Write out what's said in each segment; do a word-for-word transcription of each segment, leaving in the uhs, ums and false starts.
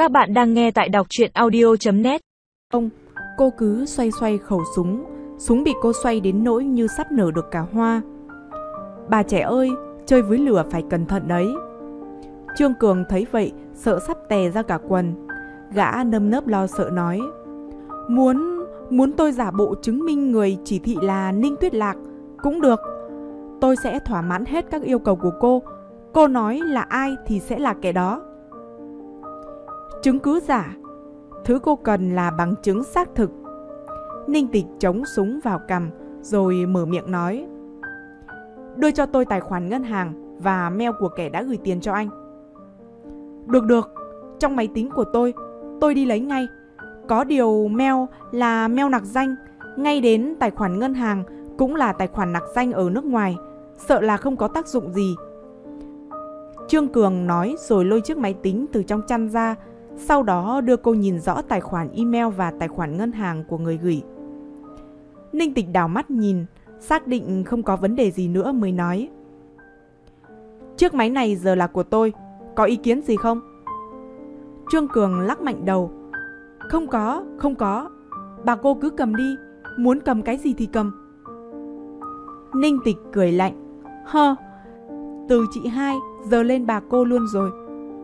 Các bạn đang nghe tại đọc truyện audio chấm net. Ông, cô cứ xoay xoay khẩu súng, súng bị cô xoay đến nỗi như sắp nở được cả hoa. Bà trẻ ơi, chơi với lửa phải cẩn thận đấy. Trương Cường thấy vậy, sợ sắp tè ra cả quần. Gã nơm nớp lo sợ nói: Muốn, muốn tôi giả bộ chứng minh người chỉ thị là Ninh Tuyết Lạc cũng được. Tôi sẽ thỏa mãn hết các yêu cầu của cô. Cô nói là ai thì sẽ là kẻ đó. Chứng cứ giả? Thứ cô cần là bằng chứng xác thực. Ninh Tịch chống súng vào cằm rồi mở miệng nói: Đưa cho tôi tài khoản ngân hàng và mail của kẻ đã gửi tiền cho anh. Được được, trong máy tính của tôi, tôi đi lấy ngay. Có điều mail là mail nặc danh, ngay đến tài khoản ngân hàng cũng là tài khoản nặc danh ở nước ngoài, sợ là không có tác dụng gì. Trương Cường nói rồi lôi chiếc máy tính từ trong chăn ra, sau đó đưa cô nhìn rõ tài khoản email và tài khoản ngân hàng của người gửi. Ninh Tịch đảo mắt nhìn, xác định không có vấn đề gì nữa mới nói: Chiếc máy này giờ là của tôi, có ý kiến gì không? Trương Cường lắc mạnh đầu: Không có, không có. Bà cô cứ cầm đi, muốn cầm cái gì thì cầm. Ninh Tịch cười lạnh: Hơ, từ chị hai giờ lên bà cô luôn rồi.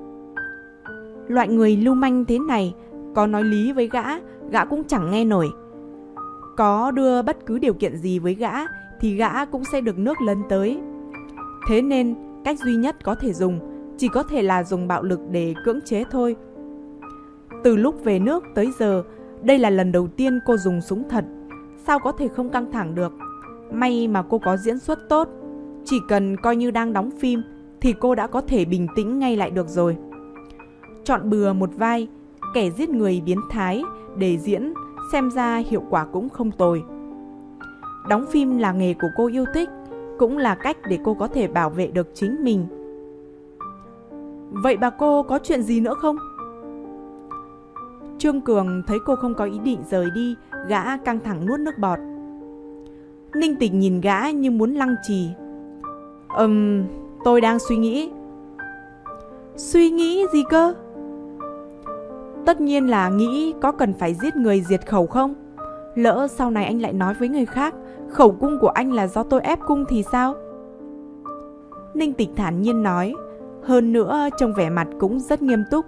Loại người lưu manh thế này, có nói lý với gã, gã cũng chẳng nghe nổi. Có đưa bất cứ điều kiện gì với gã thì gã cũng sẽ được nước lấn tới. Thế nên cách duy nhất có thể dùng chỉ có thể là dùng bạo lực để cưỡng chế thôi. Từ lúc về nước tới giờ, đây là lần đầu tiên cô dùng súng thật. Sao có thể không căng thẳng được? May mà cô có diễn xuất tốt. Chỉ cần coi như đang đóng phim thì cô đã có thể bình tĩnh ngay lại được rồi. Chọn bừa một vai kẻ giết người biến thái để diễn, xem ra hiệu quả cũng không tồi. Đóng phim là nghề của cô yêu thích, cũng là cách để cô có thể bảo vệ được chính mình. Vậy bà cô có chuyện gì nữa không? Trương Cường thấy cô không có ý định rời đi, gã căng thẳng nuốt nước bọt. Ninh Tịch nhìn gã như muốn lăng trì. Ừm, tôi đang suy nghĩ. Suy nghĩ gì cơ? Tất nhiên là nghĩ có cần phải giết người diệt khẩu không? Lỡ sau này anh lại nói với người khác khẩu cung của anh là do tôi ép cung thì sao? Ninh Tịch thản nhiên nói, hơn nữa trông vẻ mặt cũng rất nghiêm túc.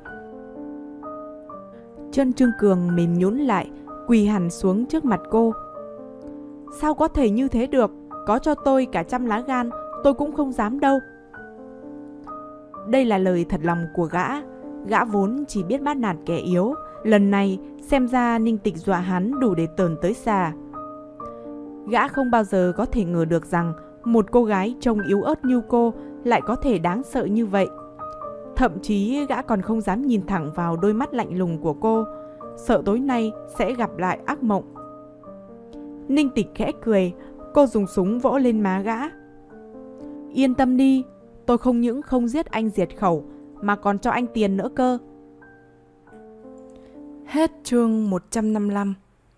Chân Trương Cường mềm nhũn lại, quỳ hẳn xuống trước mặt cô. Sao có thể như thế được? Có cho tôi cả trăm lá gan, tôi cũng không dám đâu. Đây là lời thật lòng của gã. Gã vốn chỉ biết bắt nạt kẻ yếu, lần này xem ra Ninh Tịch dọa hắn đủ để tởn tới xà. Gã không bao giờ có thể ngờ được rằng một cô gái trông yếu ớt như cô lại có thể đáng sợ như vậy. Thậm chí gã còn không dám nhìn thẳng vào đôi mắt lạnh lùng của cô, sợ tối nay sẽ gặp lại ác mộng. Ninh Tịch khẽ cười, cô dùng súng vỗ lên má gã. Yên tâm đi, tôi không những không giết anh diệt khẩu mà còn cho anh tiền nữa cơ. Hết chương một trăm năm mươi lăm.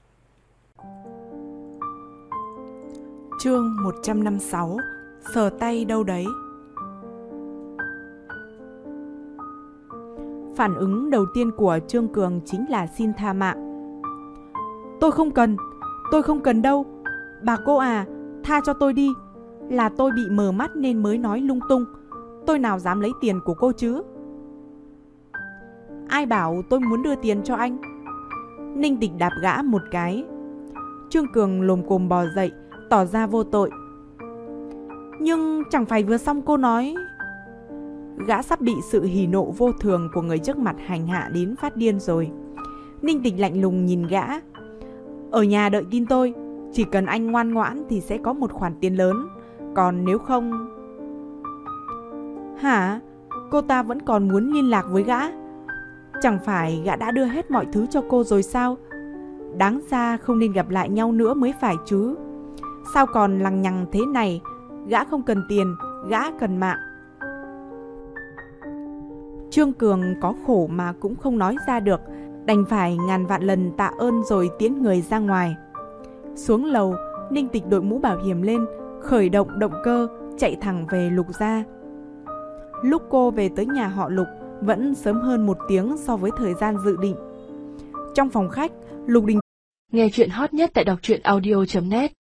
Chương một trăm năm mươi sáu. Sờ tay đâu đấy. Phản ứng đầu tiên của Trương Cường chính là xin tha mạng. Tôi không cần, tôi không cần đâu. Bà cô à, tha cho tôi đi. Là tôi bị mờ mắt nên mới nói lung tung. Tôi nào dám lấy tiền của cô chứ? Ai bảo tôi muốn đưa tiền cho anh? Ninh Tịch đạp gã một cái. Trương Cường lồm cồm bò dậy, tỏ ra vô tội. Nhưng chẳng phải vừa xong cô nói. Gã sắp bị sự hỉ nộ vô thường của người trước mặt hành hạ đến phát điên rồi. Ninh Tịch lạnh lùng nhìn gã. Ở nhà đợi tin tôi, chỉ cần anh ngoan ngoãn thì sẽ có một khoản tiền lớn. Còn nếu không... Hả? Cô ta vẫn còn muốn liên lạc với gã? Chẳng phải gã đã đưa hết mọi thứ cho cô rồi sao? Đáng ra không nên gặp lại nhau nữa mới phải chứ. Sao còn lằng nhằng thế này? Gã không cần tiền, gã cần mạng. Trương Cường có khổ mà cũng không nói ra được, đành phải ngàn vạn lần tạ ơn rồi tiễn người ra ngoài. Xuống lầu, Ninh Tịch đội mũ bảo hiểm lên, khởi động động cơ, chạy thẳng về Lục gia. Lúc cô về tới nhà họ Lục, vẫn sớm hơn một tiếng so với thời gian dự định. Trong phòng khách, Lục Đình nghe chuyện hot nhất tại đọc truyện audio chấm net.